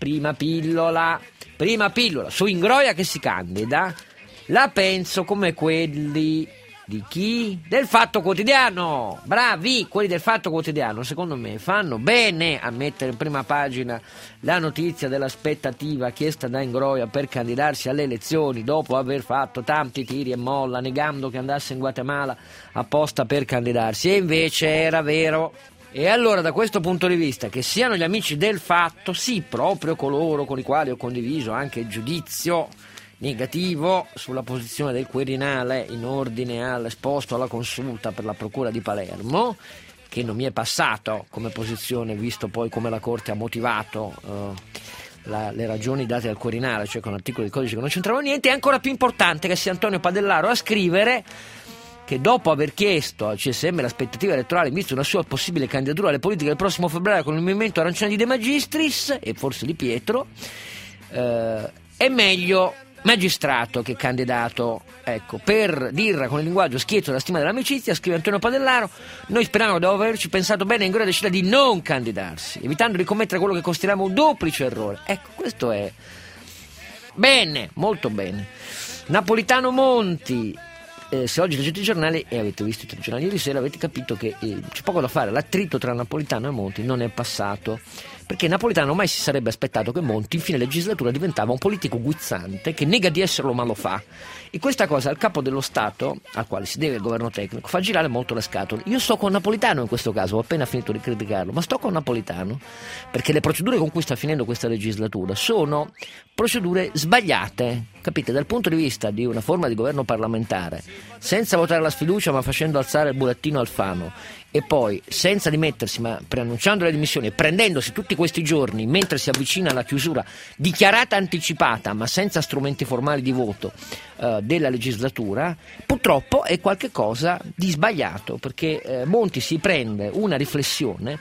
prima pillola su Ingroia che si candida, la penso come quelli di chi? Del Fatto Quotidiano. Bravi, quelli del Fatto Quotidiano, secondo me fanno bene a mettere in prima pagina la notizia dell'aspettativa chiesta da Ingroia per candidarsi alle elezioni dopo aver fatto tanti tiri e molla negando che andasse in Guatemala apposta per candidarsi, e invece era vero. E allora, da questo punto di vista, che siano gli amici del Fatto, sì, proprio coloro con i quali ho condiviso anche il giudizio negativo sulla posizione del Quirinale in ordine all'esposto alla consulta per la procura di Palermo, che non mi è passato come posizione, visto poi come la Corte ha motivato le ragioni date al Quirinale, cioè con articoli del codice che non c'entravano niente. È ancora più importante che sia Antonio Padellaro a scrivere che dopo aver chiesto al CSM l'aspettativa elettorale in vista di una sua possibile candidatura alle politiche del prossimo febbraio con il movimento arancione di De Magistris e forse di Pietro, è meglio magistrato che candidato. Ecco, per dirla con il linguaggio schietto della stima dell'amicizia, scrive Antonio Padellaro, noi speriamo dopo averci pensato bene, Ingroia decida di non candidarsi, evitando di commettere quello che consideriamo un duplice errore. Ecco, questo è bene, molto bene. Napolitano Monti. Se oggi leggete i giornali e avete visto i giornali ieri sera, avete capito che c'è poco da fare. L'attrito tra Napolitano e Monti non è passato, perché Napolitano mai si sarebbe aspettato che Monti in fine legislatura diventava un politico guizzante che nega di esserlo ma lo fa, e questa cosa al capo dello Stato, al quale si deve il governo tecnico, fa girare molto le scatole. Io sto con Napolitano in questo caso, ho appena finito di criticarlo, ma sto con Napolitano perché le procedure con cui sta finendo questa legislatura sono procedure sbagliate, capite, dal punto di vista di una forma di governo parlamentare, senza votare la sfiducia ma facendo alzare il burattino Alfano, e poi senza dimettersi ma preannunciando le dimissioni e prendendosi tutti questi giorni mentre si avvicina alla chiusura dichiarata anticipata ma senza strumenti formali di voto della legislatura, purtroppo è qualche cosa di sbagliato, perché Monti si prende una riflessione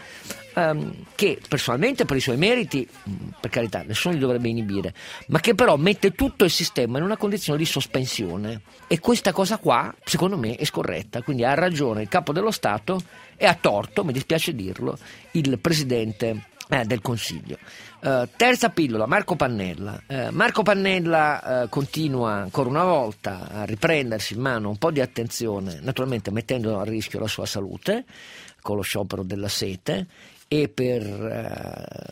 che personalmente per i suoi meriti, per carità, nessuno li dovrebbe inibire, ma che però mette tutto il sistema in una condizione di sospensione, e questa cosa qua secondo me è scorretta. Quindi ha ragione il capo dello Stato e ha torto, mi dispiace dirlo, il Presidente del Consiglio. Terza pillola, Marco Pannella. Marco Pannella continua ancora una volta a riprendersi in mano un po' di attenzione, naturalmente mettendo a rischio la sua salute con lo sciopero della sete, e per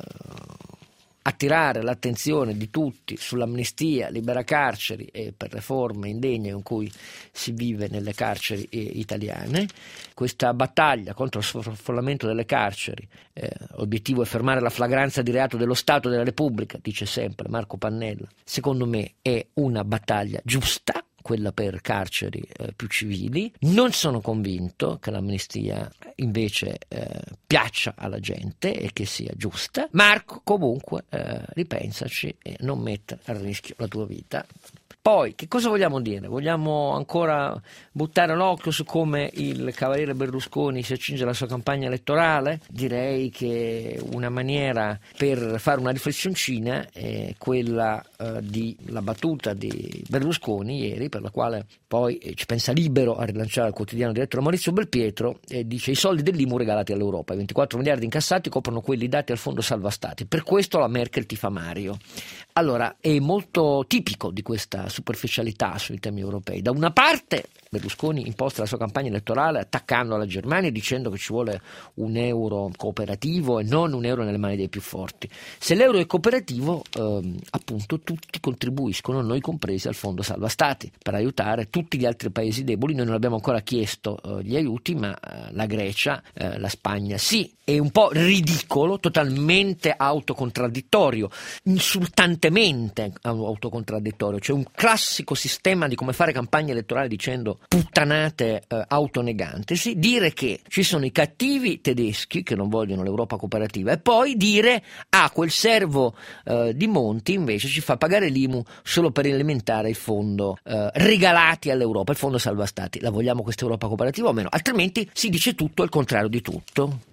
attirare l'attenzione di tutti sull'amnistia, libera carceri e per le forme indegne in cui si vive nelle carceri italiane. Questa battaglia contro il sovraffollamento delle carceri, l'obiettivo è fermare la flagranza di reato dello Stato e della Repubblica, dice sempre Marco Pannella. Secondo me è una battaglia giusta, quella per carceri più civili. Non sono convinto che l'amnistia invece piaccia alla gente e che sia giusta. Marco, comunque, ripensaci e non mettere a rischio la tua vita. Poi, che cosa vogliamo dire? Vogliamo ancora buttare l'occhio su come il cavaliere Berlusconi si accinge alla sua campagna elettorale? Direi che una maniera per fare una riflessioncina è quella di la battuta di Berlusconi ieri, per la quale poi ci pensa Libero a rilanciare il quotidiano diretto da Maurizio Belpietro, e dice: i soldi dell'IMU regalati all'Europa, i 24 miliardi incassati coprono quelli dati al fondo salva stati, per questo la Merkel tifa Mario. Allora, è molto tipico di questa superficialità sui temi europei. Da una parte Berlusconi imposta la sua campagna elettorale attaccando la Germania, dicendo che ci vuole un euro cooperativo e non un euro nelle mani dei più forti. Se l'euro è cooperativo, appunto tutti contribuiscono, noi compresi, al fondo salva stati per aiutare tutti gli altri paesi deboli. Noi non abbiamo ancora chiesto gli aiuti, ma la Grecia, la Spagna sì. È un po' ridicolo, totalmente autocontradittorio, insultantemente autocontradittorio. C'è un classico sistema di come fare campagna elettorale dicendo puttanate autoneganti, sì, dire che ci sono i cattivi tedeschi che non vogliono l'Europa cooperativa, e poi dire quel servo di Monti invece ci fa pagare l'IMU solo per alimentare il fondo regalati all'Europa, il fondo salva stati. La vogliamo questa Europa cooperativa o meno? Altrimenti si dice tutto al contrario di tutto.